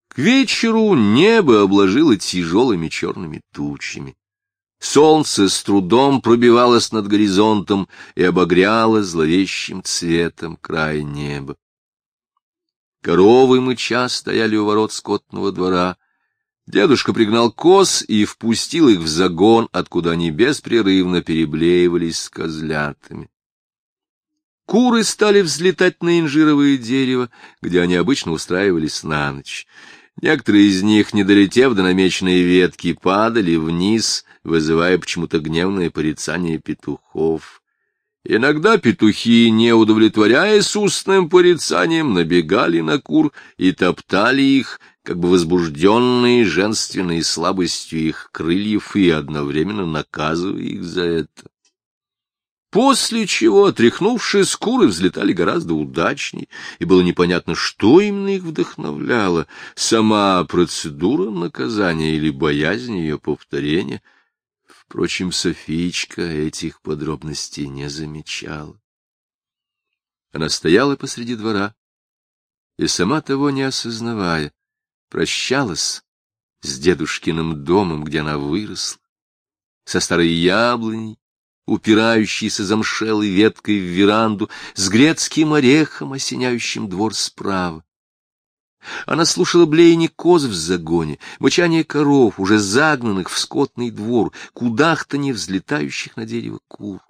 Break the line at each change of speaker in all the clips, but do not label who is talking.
К вечеру небо обложило тяжелыми черными тучами. Солнце с трудом пробивалось над горизонтом и обогряло зловещим цветом край неба. Коровы мыча стояли у ворот скотного двора. Дедушка пригнал коз и впустил их в загон, откуда они беспрерывно переблеивались с козлятами. Куры стали взлетать на инжировое дерево, где они обычно устраивались на ночь. Некоторые из них, не долетев до намеченной ветки, падали вниз, вызывая почему-то гневное порицание петухов. Иногда петухи, не удовлетворяясь устным порицанием, набегали на кур и топтали их, как бы возбужденные женственной слабостью их крыльев, и одновременно наказывая их за это. После чего, отряхнувшись, куры взлетали гораздо удачней, и было непонятно, что именно их вдохновляло, сама процедура наказания или боязнь ее повторения. Впрочем, Софиечка этих подробностей не замечала. Она стояла посреди двора и, сама того не осознавая, прощалась с дедушкиным домом, где она выросла, со старой яблоней, упирающейся замшелой веткой в веранду, с грецким орехом, осеняющим двор справа. Она слушала блеяние коз в загоне, мычание коров, уже загнанных в скотный двор, кудахтанье взлетающих на дерево кур.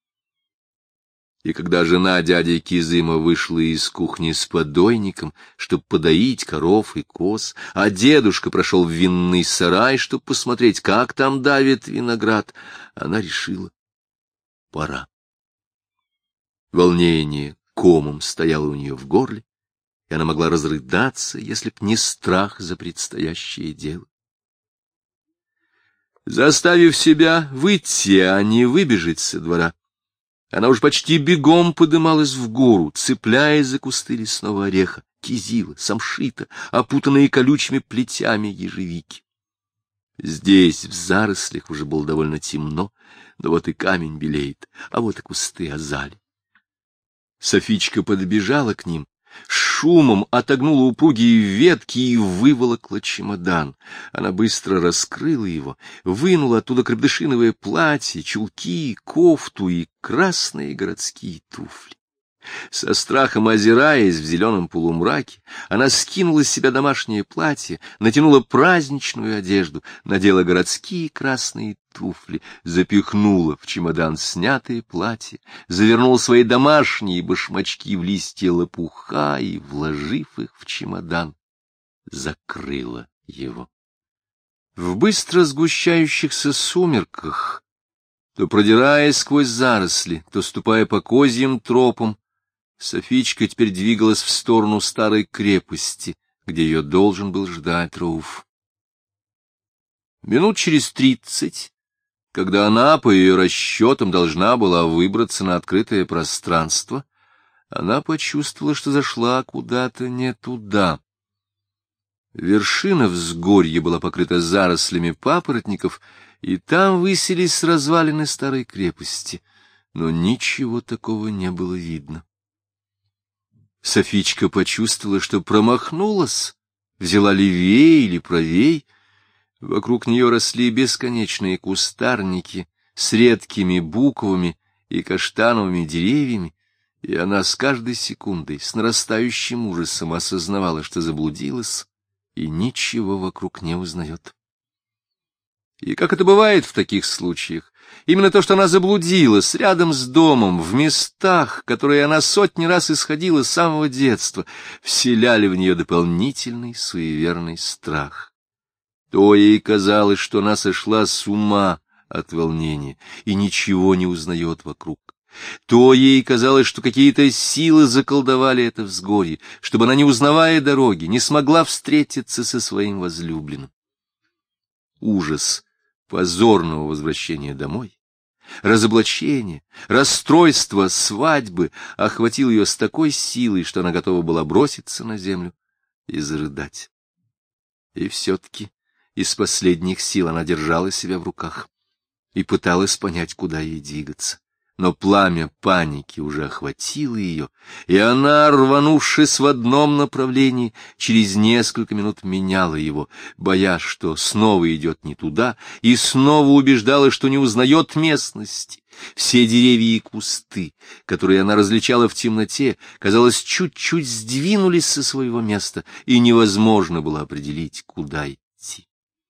И когда жена дяди Кизыма вышла из кухни с подойником, чтобы подоить коров и коз, а дедушка прошел в винный сарай, чтобы посмотреть, как там давит виноград, она решила: пора. Волнение комом стояло у нее в горле, и она могла разрыдаться, если б не страх за предстоящее дело. Заставив себя выйти, а не выбежать со двора, она уж почти бегом подымалась в гору, цепляясь за кусты лесного ореха, кизила, самшита, опутанные колючими плетями ежевики. Здесь, в зарослях, уже было довольно темно, но вот и камень белеет, а вот и кусты азалий. Софичка подбежала к ним, с шумом отогнула упругие ветки и выволокла чемодан. Она быстро раскрыла его, вынула оттуда крепдышиновое платье, чулки, кофту и красные городские туфли. Со страхом озираясь в зеленом полумраке, она скинула с себя домашнее платье, натянула праздничную одежду, надела городские красные туфли, запихнула в чемодан снятое платье, завернула свои домашние башмачки в листья лопуха и, вложив их в чемодан, закрыла его. В быстро сгущающихся сумерках, то продираясь сквозь заросли, то ступая по козьим тропам, Софичка теперь двигалась в сторону старой крепости, где ее должен был ждать Рауф. Минут через 30, когда она, по ее расчетам, должна была выбраться на открытое пространство, она почувствовала, что зашла куда-то не туда. Вершина взгорья была покрыта зарослями папоротников, и там высились развалины старой крепости, но ничего такого не было видно. Софичка почувствовала, что промахнулась, взяла левее или правей. Вокруг нее росли бесконечные кустарники с редкими буковыми и каштановыми деревьями, и она с каждой секундой, с нарастающим ужасом осознавала, что заблудилась и ничего вокруг не узнает. И как это бывает в таких случаях, именно то, что она заблудилась рядом с домом, в местах, которые она сотни раз исходила с самого детства, вселяли в нее дополнительный суеверный страх. То ей казалось, что она сошла с ума от волнения и ничего не узнает вокруг. То ей казалось, что какие-то силы заколдовали это взгорье, чтобы она, не узнавая дороги, не смогла встретиться со своим возлюбленным. Ужас позорного возвращения домой, разоблачение, расстройство свадьбы охватил ее с такой силой, что она готова была броситься на землю и зарыдать. И все-таки из последних сил она держала себя в руках и пыталась понять, куда ей двигаться. Но пламя паники уже охватило ее, и она, рванувшись в одном направлении, через несколько минут меняла его, боясь, что снова идет не туда, и снова убеждалась, что не узнает местности. Все деревья и кусты, которые она различала в темноте, казалось, чуть-чуть сдвинулись со своего места, и невозможно было определить, куда идти.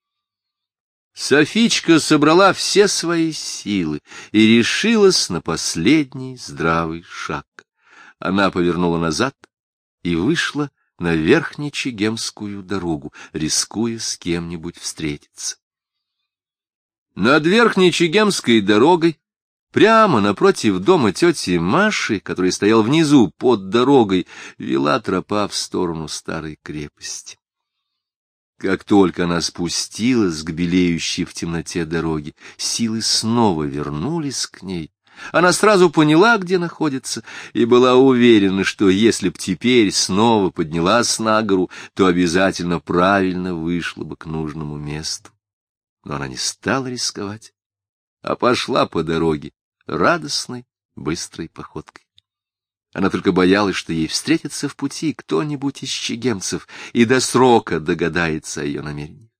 Софичка собрала все свои силы и решилась на последний здравый шаг. Она повернула назад и вышла на Верхнечегемскую дорогу, рискуя с кем-нибудь встретиться. Над Верхнечегемской дорогой, прямо напротив дома тети Маши, который стоял внизу под дорогой, вела тропа в сторону старой крепости. Как только она спустилась к белеющей в темноте дороге, силы снова вернулись к ней. Она сразу поняла, где находится, и была уверена, что если б теперь снова поднялась на гору, то обязательно правильно вышла бы к нужному месту. Но она не стала рисковать, а пошла по дороге радостной, быстрой походкой. Она только боялась, что ей встретится в пути кто-нибудь из чегемцев и до срока догадается о ее намерении.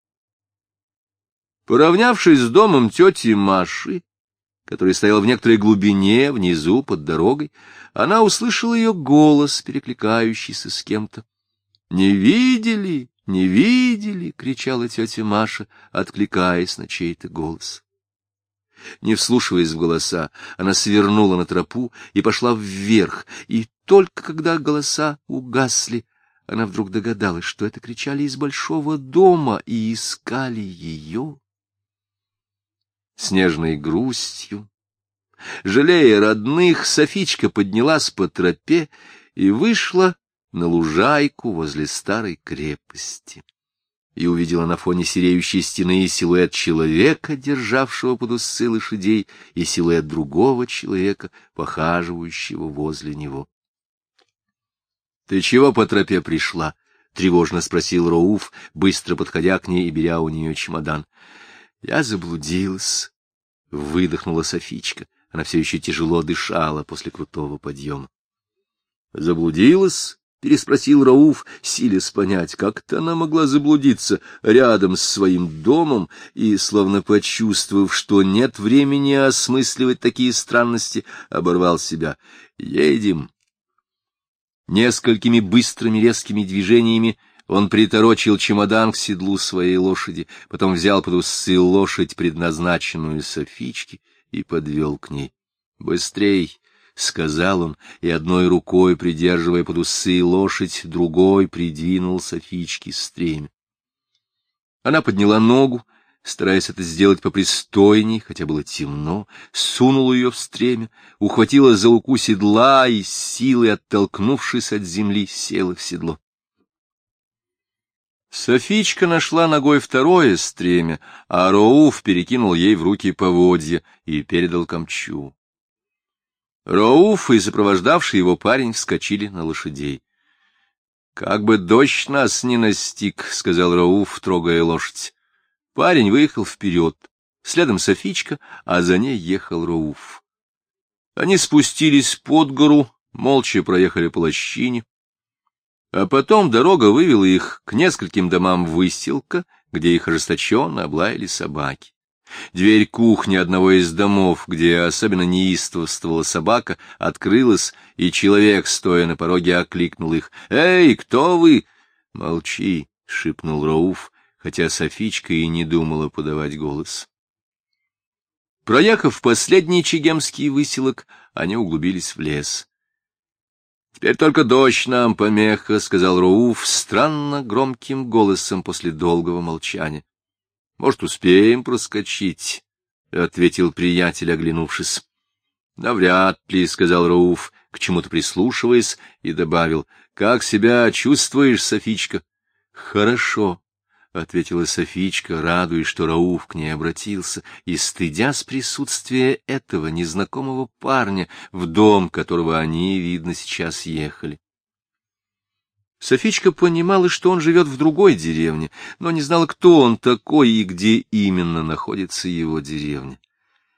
Поравнявшись с домом тети Маши, который стоял в некоторой глубине, внизу, под дорогой, она услышала ее голос, перекликающийся с кем-то. «Не видели, не видели!» — кричала тетя Маша, откликаясь на чей-то голос. Не вслушиваясь в голоса, она свернула на тропу и пошла вверх, и только когда голоса угасли, она вдруг догадалась, что это кричали из большого дома и искали ее. С нежной грустью, жалея родных, Софичка поднялась по тропе и вышла на лужайку возле старой крепости. И увидела на фоне сереющей стены силуэт человека, державшего под уздцы лошадей, и силуэт другого человека, похаживающего возле него. — Ты чего по тропе пришла? — тревожно спросил Рауф, быстро подходя к ней и беря у нее чемодан. — Я заблудилась, — выдохнула Софичка. Она все еще тяжело дышала после крутого подъема. — Заблудилась? — переспросил Рауф, силясь понять, как-то она могла заблудиться рядом с своим домом, и, словно почувствовав, что нет времени осмысливать такие странности, оборвал себя. «Едем». Несколькими быстрыми резкими движениями он приторочил чемодан к седлу своей лошади, потом взял под уздцы лошадь, предназначенную Софичке, и подвел к ней. «Быстрей!» — сказал он, и одной рукой, придерживая под уздцы лошадь, другой придвинул Софичке стремя. Она подняла ногу, стараясь это сделать попристойней, хотя было темно, сунула ее в стремя, ухватила за луку седла и, с силой оттолкнувшись от земли, села в седло. Софичка нашла ногой второе стремя, а Рауф перекинул ей в руки поводья и передал камчу. Рауф и сопровождавший его парень вскочили на лошадей. — Как бы дождь нас не настиг, — сказал Рауф, трогая лошадь. Парень выехал вперед, следом Софичка, а за ней ехал Рауф. Они спустились под гору, молча проехали по лощине, а потом дорога вывела их к нескольким домам выселка, где их ожесточенно облаяли собаки. Дверь кухни одного из домов, где особенно неистовствовала собака, открылась, и человек, стоя на пороге, окликнул их. «Эй, кто вы?» «Молчи», — шепнул Рауф, хотя Софичка и не думала подавать голос. Проехав последний чегемский выселок, они углубились в лес. «Теперь только дождь нам помеха», — сказал Рауф странно громким голосом после долгого молчания. «Может, успеем проскочить?» — ответил приятель, оглянувшись. «Навряд ли», — сказал Рауф, к чему-то прислушиваясь, и добавил. «Как себя чувствуешь, Софичка?» «Хорошо», — ответила Софичка, радуясь, что Рауф к ней обратился, и стыдясь присутствия этого незнакомого парня, в дом которого они, видно, сейчас ехали. Софичка понимала, что он живет в другой деревне, но не знала, кто он такой и где именно находится его деревня.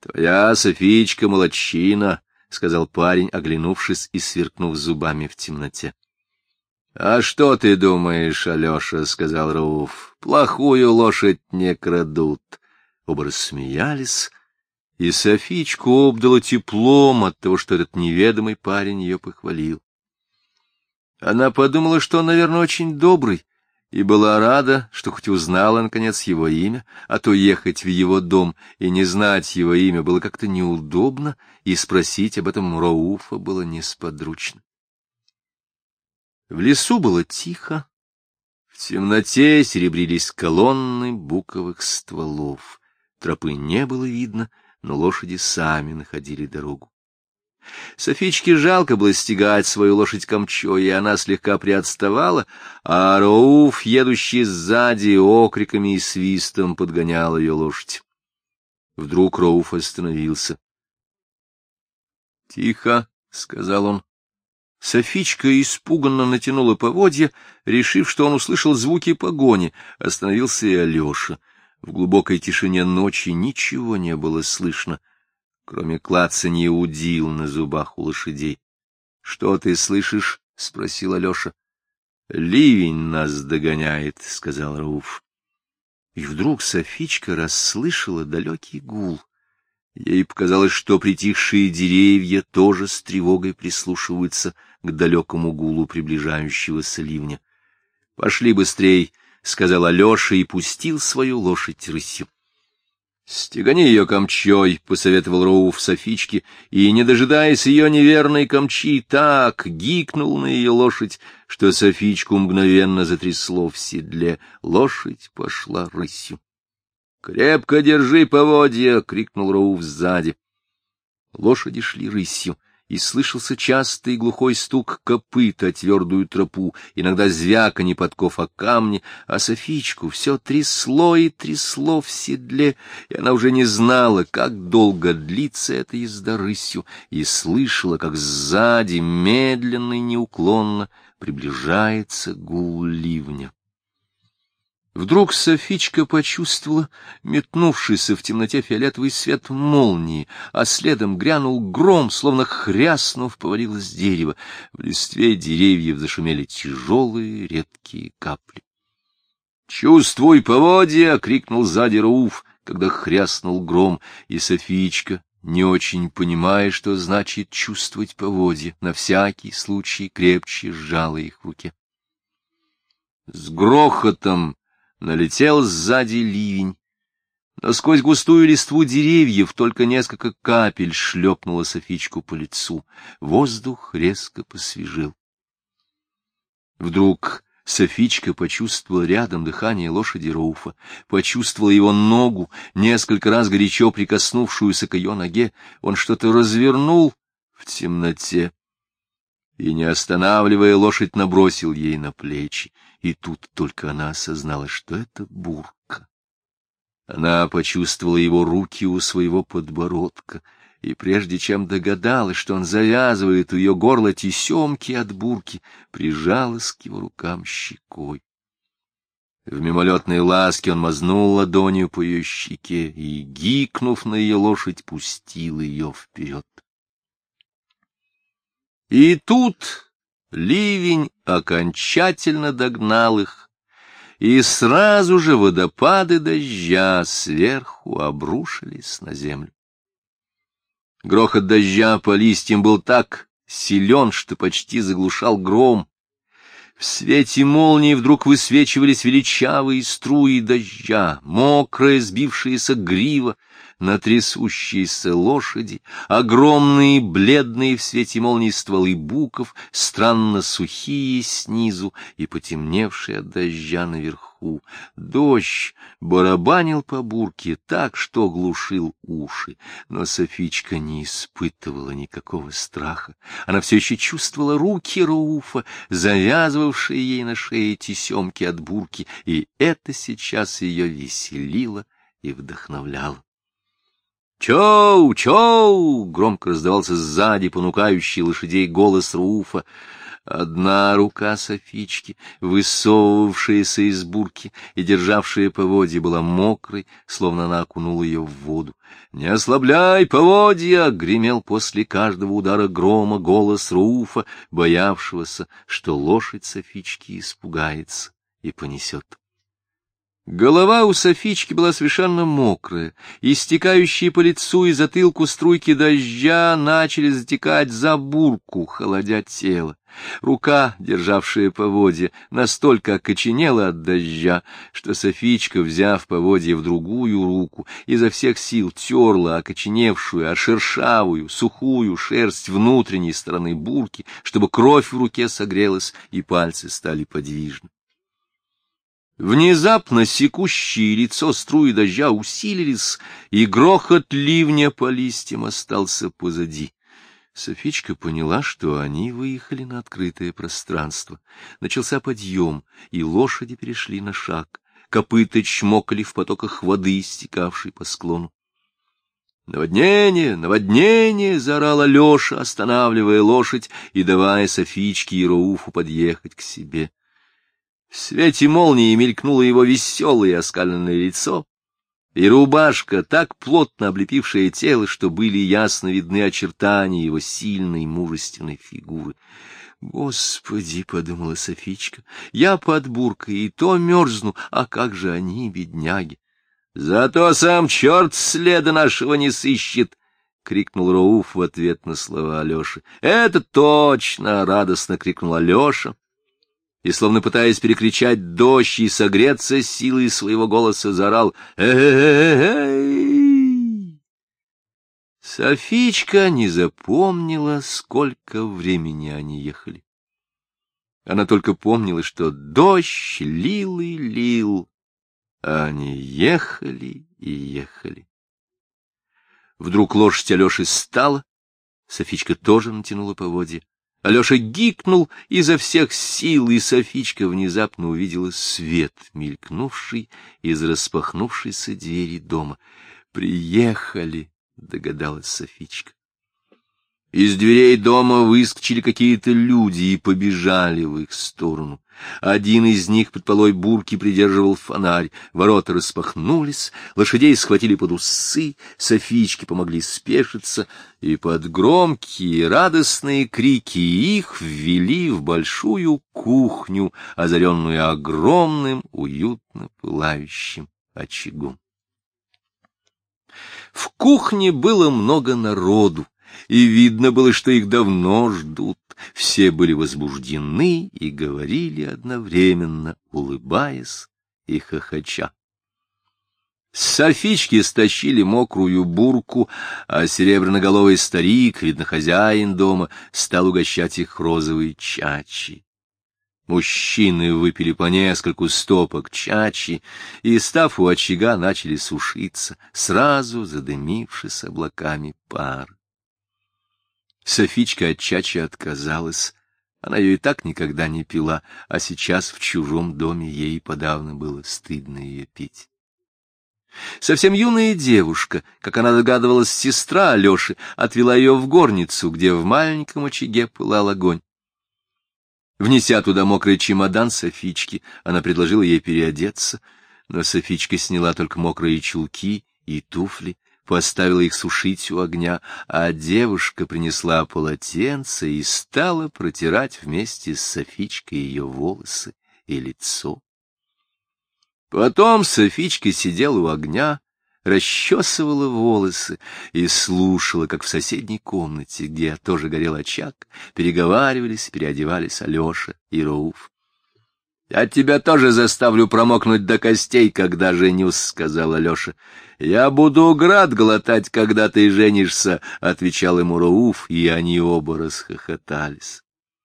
Твоя Софичка молодчина, — сказал парень, оглянувшись и сверкнув зубами в темноте. — А что ты думаешь, Алеша, — сказал Рауф, — плохую лошадь не крадут. Оба рассмеялись, и Софичку обдало теплом от того, что этот неведомый парень ее похвалил. Она подумала, что он, наверное, очень добрый, и была рада, что хоть узнала, наконец, его имя, а то ехать в его дом и не знать его имя было как-то неудобно, и спросить об этом Рауфа было несподручно. В лесу было тихо, в темноте серебрились колонны буковых стволов, тропы не было видно, но лошади сами находили дорогу. Софичке жалко было стегать свою лошадь камчой, и она слегка приотставала, а Рауф, едущий сзади, окриками и свистом подгонял ее лошадь. Вдруг Рауф остановился. — Тихо, — сказал он. Софичка испуганно натянула поводья, решив, что он услышал звуки погони. Остановился и Алеша. В глубокой тишине ночи ничего не было слышно, кроме клацанья удил на зубах у лошадей. — Что ты слышишь? — спросил Алеша. — Ливень нас догоняет, — сказал Рауф. И вдруг Софичка расслышала далекий гул. Ей показалось, что притихшие деревья тоже с тревогой прислушиваются к далекому гулу приближающегося ливня. — Пошли быстрей, — сказал Алеша и пустил свою лошадь рысью. — Стегани ее камчой, — посоветовал Рауф Софичке, и, не дожидаясь ее неверной камчи, так гикнул на ее лошадь, что Софичку мгновенно затрясло в седле. Лошадь пошла рысью. — Крепко держи поводья! — крикнул Рауф сзади. Лошади шли рысью, и слышался частый и глухой стук копыт о твердую тропу, иногда звяканье подков о камни, а Софичку все трясло и трясло в седле, и она уже не знала, как долго длится эта езда рысью, и слышала, как сзади медленно и неуклонно приближается гул ливня. Вдруг Софичка почувствовала метнувшийся в темноте фиолетовый свет молнии, а следом грянул гром, словно хряснув, повалилось дерево. В листве деревьев зашумели тяжелые редкие капли. — Чувствуй поводья! — крикнул сзади Рауф, когда хряснул гром, и Софичка, не очень понимая, что значит чувствовать поводья, на всякий случай крепче сжала их в руке. С грохотом налетел сзади ливень, но сквозь густую листву деревьев только несколько капель шлепнуло Софичку по лицу. Воздух резко посвежел. Вдруг Софичка почувствовала рядом дыхание лошади Рауфа, почувствовала его ногу, несколько раз горячо прикоснувшуюся к ее ноге. Он что-то развернул в темноте и, не останавливая, лошадь набросил ей на плечи. И тут только она осознала, что это Бурка. Она почувствовала его руки у своего подбородка, и прежде чем догадалась, что он завязывает у ее горла тесемки от Бурки, прижалась к его рукам щекой. В мимолетной ласке он мазнул ладонью по ее щеке и, гикнув на ее лошадь, пустил ее вперед. И тут ливень окончательно догнал их, и сразу же водопады дождя сверху обрушились на землю. Грохот дождя по листьям был так силен, что почти заглушал гром. В свете молнии вдруг высвечивались величавые струи дождя, мокрая сбившаяся грива на трясущиеся лошади, огромные бледные в свете молнии стволы буков, странно сухие снизу и потемневшие от дождя наверху. Дождь барабанил по Бурке так, что глушил уши, но Софичка не испытывала никакого страха. Она все еще чувствовала руки Рауфа, завязывавшие ей на шее тесемки от Бурки, и это сейчас ее веселило и вдохновляло. «Чоу! Чоу!» — громко раздавался сзади понукающий лошадей голос Рауфа. Одна рука Софички, высовывавшаяся из бурки и державшая поводья, была мокрой, словно она окунула ее в воду. «Не ослабляй поводья!» — гремел после каждого удара грома голос Рауфа, боявшегося, что лошадь Софички испугается и понесет. Голова у Софички была совершенно мокрая, и стекающие по лицу и затылку струйки дождя начали затекать за бурку, холодя тело. Рука, державшая поводья, настолько окоченела от дождя, что Софичка, взяв поводья в другую руку, изо всех сил терла окоченевшую, шершавую, сухую шерсть внутренней стороны бурки, чтобы кровь в руке согрелась и пальцы стали подвижны. Внезапно секущие лицо струи дождя усилились, и грохот ливня по листьям остался позади. Софичка поняла, что они выехали на открытое пространство. Начался подъем, и лошади перешли на шаг. Копыта чмокали в потоках воды, стекавшей по склону. «Наводнение! Наводнение!» — заорал Алеша, останавливая лошадь и давая Софичке и Рауфу подъехать к себе. В свете молнии мелькнуло его веселое оскаленное лицо, и рубашка, так плотно облепившая тело, что были ясно видны очертания его сильной мужественной фигуры. «Господи!» — подумала Софичка, — «я под буркой и то мерзну, а как же они, бедняги!» «Зато сам черт следа нашего не сыщет!» — крикнул Рауф в ответ на слова Алеши. «Это точно!» — радостно крикнул Алеша. И, словно пытаясь перекричать дождь и согреться силой своего голоса, заорал «Эй!». Софичка не запомнила, сколько времени они ехали. Она только помнила, что дождь лил и лил, а они ехали и ехали. Вдруг лошадь Алеши стала, Софичка тоже натянула поводья. Алеша гикнул изо всех сил, и Софичка внезапно увидела свет, мелькнувший из распахнувшейся двери дома. «Приехали», — догадалась Софичка. Из дверей дома выскочили какие-то люди и побежали в их сторону. Один из них под полой бурки придерживал фонарь. Ворота распахнулись, лошадей схватили под усы, Софичке помогли спешиться, и под громкие радостные крики их ввели в большую кухню, озаренную огромным, уютно пылающим очагом. В кухне было много народу, и видно было, что их давно ждут. Все были возбуждены и говорили одновременно, улыбаясь и хохоча. С Софички стащили мокрую бурку, а серебряноголовый старик, видно, хозяин дома, стал угощать их розовой чачи. Мужчины выпили по нескольку стопок чачи и, став у очага, начали сушиться, сразу задымившись облаками пара. Софичка от чачи отказалась. Она ее и так никогда не пила, а сейчас в чужом доме ей подавно было стыдно ее пить. Совсем юная девушка, как она догадывалась, сестра Алеши, отвела ее в горницу, где в маленьком очаге пылал огонь. Внеся туда мокрый чемодан Софички, она предложила ей переодеться, но Софичка сняла только мокрые чулки и туфли, поставила их сушить у огня, а девушка принесла полотенце и стала протирать вместе с Софичкой ее волосы и лицо. Потом Софичка сидела у огня, расчесывала волосы и слушала, как в соседней комнате, где тоже горел очаг, переговаривались, переодевались Алеша и Рауф. — Я тебя тоже заставлю промокнуть до костей, когда женюсь, — сказал Алеша. — Я буду град глотать, когда ты женишься, — отвечал ему Рауф, и они оба расхохотались.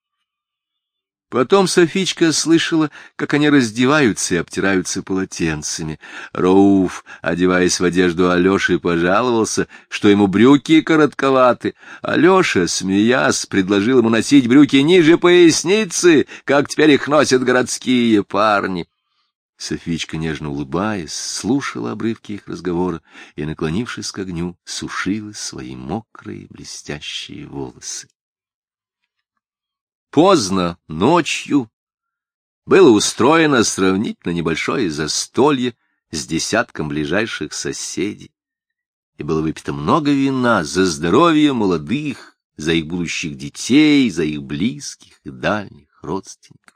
Потом Софичка слышала, как они раздеваются и обтираются полотенцами. Рауф, одеваясь в одежду Алеши, пожаловался, что ему брюки коротковаты. Алеша, смеясь, предложил ему носить брюки ниже поясницы, как теперь их носят городские парни. Софичка, нежно улыбаясь, слушала обрывки их разговора и, наклонившись к огню, сушила свои мокрые блестящие волосы. Поздно ночью было устроено сравнительно небольшое застолье с десятком ближайших соседей, и было выпито много вина за здоровье молодых, за их будущих детей, за их близких и дальних родственников.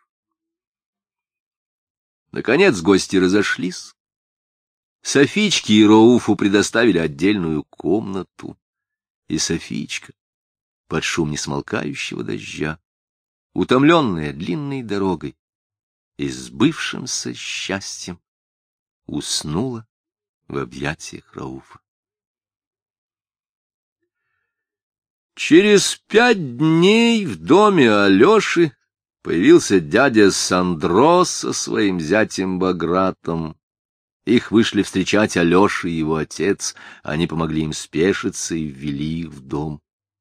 Наконец гости разошлись. Софичке и Рауфу предоставили отдельную комнату, и Софичка, под шум несмолкающего дождя, утомленная длинной дорогой и сбывшимся счастьем, уснула в объятиях Рауфа. Через 5 дней в доме Алеши появился дядя Сандро со своим зятем Багратом. Их вышли встречать Алеша и его отец, они помогли им спешиться и ввели их в дом.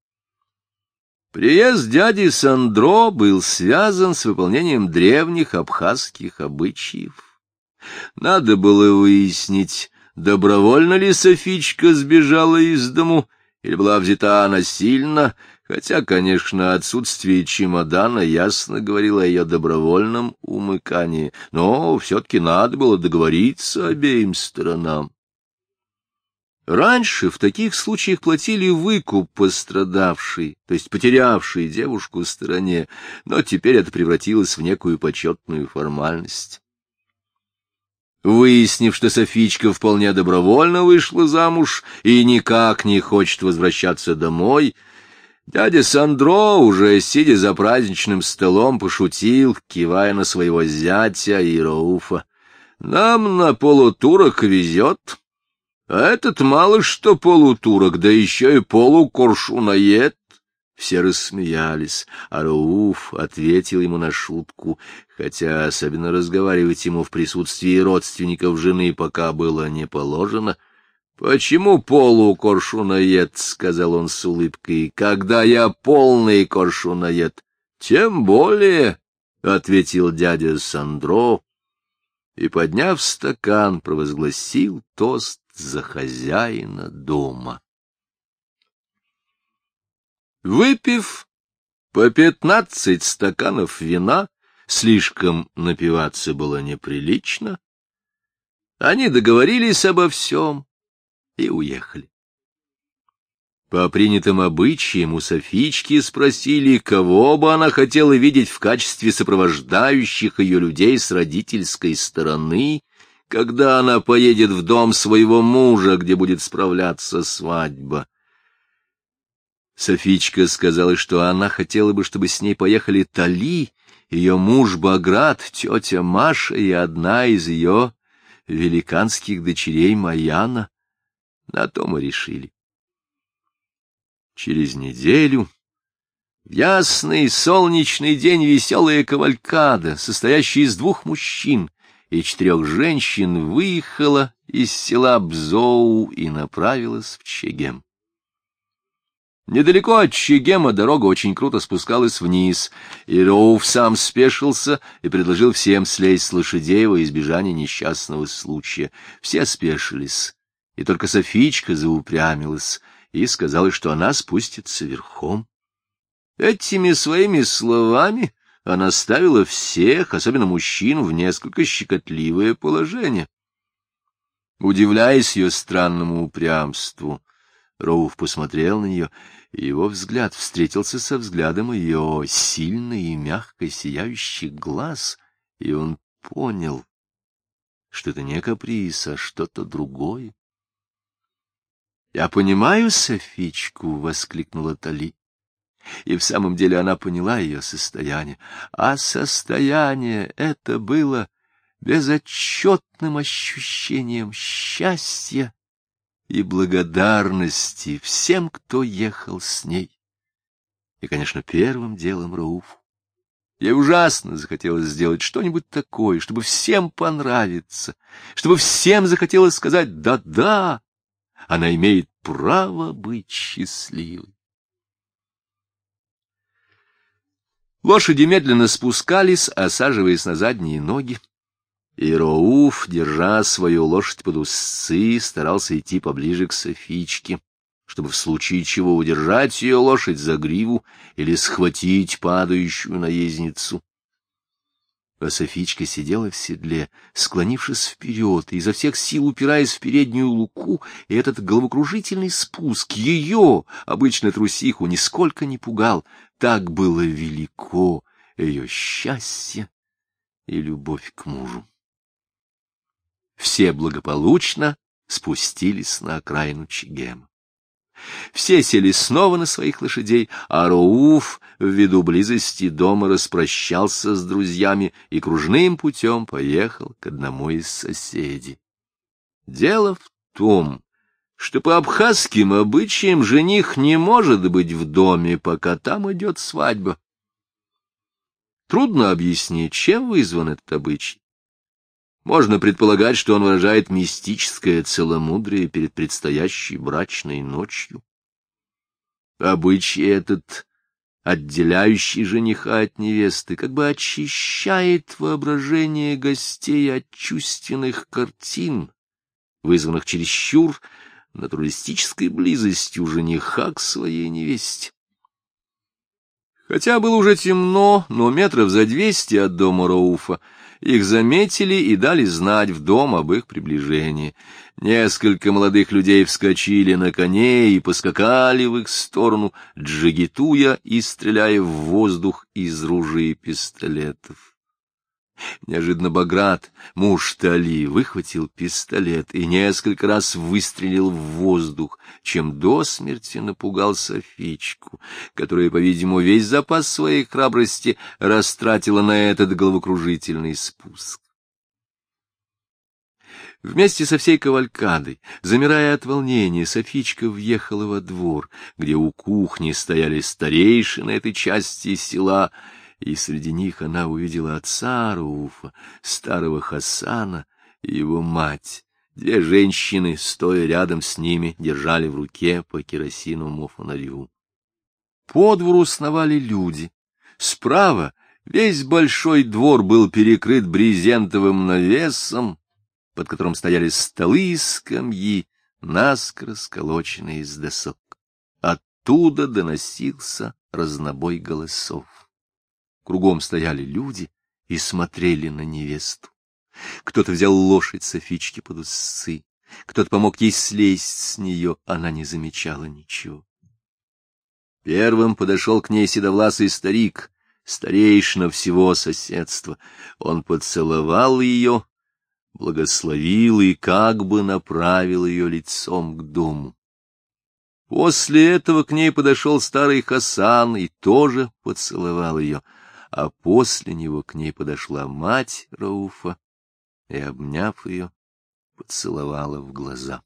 Приезд дяди Сандро был связан с выполнением древних абхазских обычаев. Надо было выяснить, добровольно ли Софичка сбежала из дому или была взята насильно, хотя, конечно, отсутствие чемодана ясно говорило о ее добровольном умыкании, но все-таки надо было договориться обеим сторонам. Раньше в таких случаях платили выкуп пострадавшей, то есть потерявшей девушку стороне, но теперь это превратилось в некую почетную формальность. Выяснив, что Софичка вполне добровольно вышла замуж и никак не хочет возвращаться домой, дядя Сандро, уже сидя за праздничным столом, пошутил, кивая на своего зятя и Рауфа: «Нам на полутурок везет, а этот мало что полутурок, да еще и полукоршуноед». Все рассмеялись, а Рауф ответил ему на шутку, хотя особенно разговаривать ему в присутствии родственников жены пока было не положено. «Почему полукоршуноед?» — сказал он с улыбкой. «Когда я полный коршуноед». «Тем более», — ответил дядя Сандро, и, подняв стакан, провозгласил тост за хозяина дома. Выпив по 15 стаканов вина, слишком напиваться было неприлично, они договорились обо всем и уехали. По принятым обычаям у Софички спросили, кого бы она хотела видеть в качестве сопровождающих ее людей с родительской стороны, когда она поедет в дом своего мужа, где будет справляться свадьба. Софичка сказала, что она хотела бы, чтобы с ней поехали Тали, ее муж Баграт, тетя Маша и одна из ее великанских дочерей Маяна. На то мы решили. Через неделю, в ясный солнечный день, веселая кавалькада, состоящая из 2 мужчин и 4 женщин, выехала из села Бзоу и направилась в Чегем. Недалеко от Чегема дорога очень круто спускалась вниз, и Рауф сам спешился и предложил всем слезть с лошадей во избежание несчастного случая. Все спешились, и только Софичка заупрямилась и сказала, что она спустится верхом. Этими своими словами она ставила всех, особенно мужчин, в несколько щекотливое положение. Удивляясь ее странному упрямству, Рауф посмотрел на нее, и его взгляд встретился со взглядом ее сильно и мягко сияющих глаз, и он понял, что это не каприз, а что-то другое. — Я понимаю Софичку, — воскликнула Тали. И в самом деле она поняла ее состояние, а состояние это было безотчетным ощущением счастья и благодарности всем, кто ехал с ней. И, конечно, первым делом Рауфу. Ей ужасно захотелось сделать что-нибудь такое, чтобы всем понравиться, чтобы всем захотелось сказать «да-да», она имеет право быть счастливой. Лошади медленно спускались, осаживаясь на задние ноги, и Рауф, держа свою лошадь под уздцы, старался идти поближе к Софичке, чтобы в случае чего удержать ее лошадь за гриву или схватить падающую наездницу. А Софичка сидела в седле, склонившись вперед, и изо всех сил упираясь в переднюю луку, и этот головокружительный спуск ее, обычно трусиху, нисколько не пугал. Так было велико ее счастье и любовь к мужу. Все благополучно спустились на окраину Чегема. Все сели снова на своих лошадей, а Рауф, ввиду близости дома, распрощался с друзьями и кружным путем поехал к одному из соседей. Дело в том, что по абхазским обычаям жених не может быть в доме, пока там идет свадьба. Трудно объяснить, чем вызван этот обычай. Можно предполагать, что он выражает мистическое целомудрие перед предстоящей брачной ночью. Обычай этот, отделяющий жениха от невесты, как бы очищает воображение гостей от чувственных картин, вызванных чересчур натуралистической близостью жениха к своей невесте. Хотя было уже темно, но метров за 200 от дома Рауфа их заметили и дали знать в дом об их приближении. Несколько молодых людей вскочили на коней и поскакали в их сторону, джигитуя и стреляя в воздух из ружей и пистолетов. Неожиданно Баграт, муж Тали, выхватил пистолет и несколько раз выстрелил в воздух, чем до смерти напугал Софичку, которая, по-видимому, весь запас своей храбрости растратила на этот головокружительный спуск. Вместе со всей кавалькадой, замирая от волнения, Софичка въехала во двор, где у кухни стояли старейшины этой части села, и среди них она увидела отца Рауфа, старого Хасана, и его мать. Две женщины, стоя рядом с ними, держали в руке по керосиновому фонарю. По двору сновали люди. Справа весь большой двор был перекрыт брезентовым навесом, под которым стояли столы и скамьи, наскоро сколоченные из досок. Оттуда доносился разнобой голосов. Кругом стояли люди и смотрели на невесту. Кто-то взял лошадь Софички под уздцы, кто-то помог ей слезть с нее, она не замечала ничего. Первым подошел к ней седовласый старик, старейшина всего соседства. Он поцеловал ее, благословил и как бы направил ее лицом к дому. После этого к ней подошел старый Хасан и тоже поцеловал ее, а после него к ней подошла мать Рауфа и, обняв ее, поцеловала в глаза.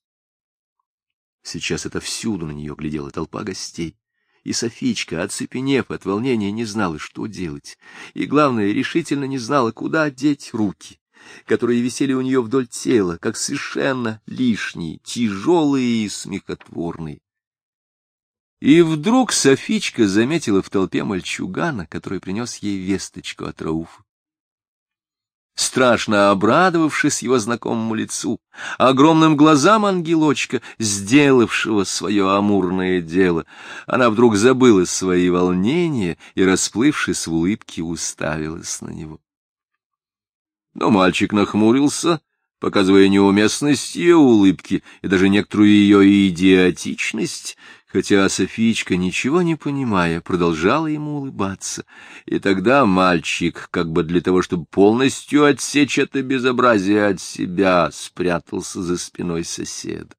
Сейчас это всюду на нее глядела толпа гостей, и Софичка, оцепенев от волнения, не знала, что делать, и, главное, решительно не знала, куда деть руки, которые висели у нее вдоль тела, как совершенно лишние, тяжелые и смехотворные. И вдруг Софичка заметила в толпе мальчугана, который принес ей весточку от Рауфа. Страшно обрадовавшись его знакомому лицу, огромным глазам ангелочка, сделавшего свое амурное дело, она вдруг забыла свои волнения и, расплывшись в улыбке, уставилась на него. Но мальчик нахмурился, показывая неуместность ее улыбки и даже некоторую ее идиотичность, хотя Софичка, ничего не понимая, продолжала ему улыбаться. И тогда мальчик, как бы для того, чтобы полностью отсечь это безобразие от себя, спрятался за спиной соседа.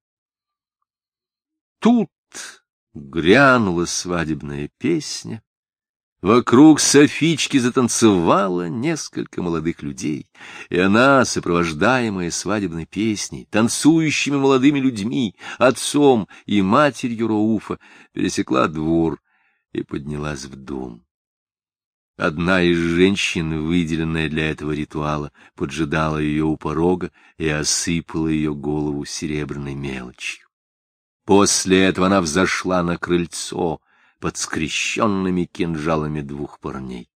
Тут грянула свадебная песня. Вокруг Софички затанцевало несколько молодых людей, и она, сопровождаемая свадебной песней, танцующими молодыми людьми, отцом и матерью Рауфа, пересекла двор и поднялась в дом. Одна из женщин, выделенная для этого ритуала, поджидала ее у порога и осыпала ее голову серебряной мелочью. После этого она взошла на крыльцо под скрещенными кинжалами двух парней.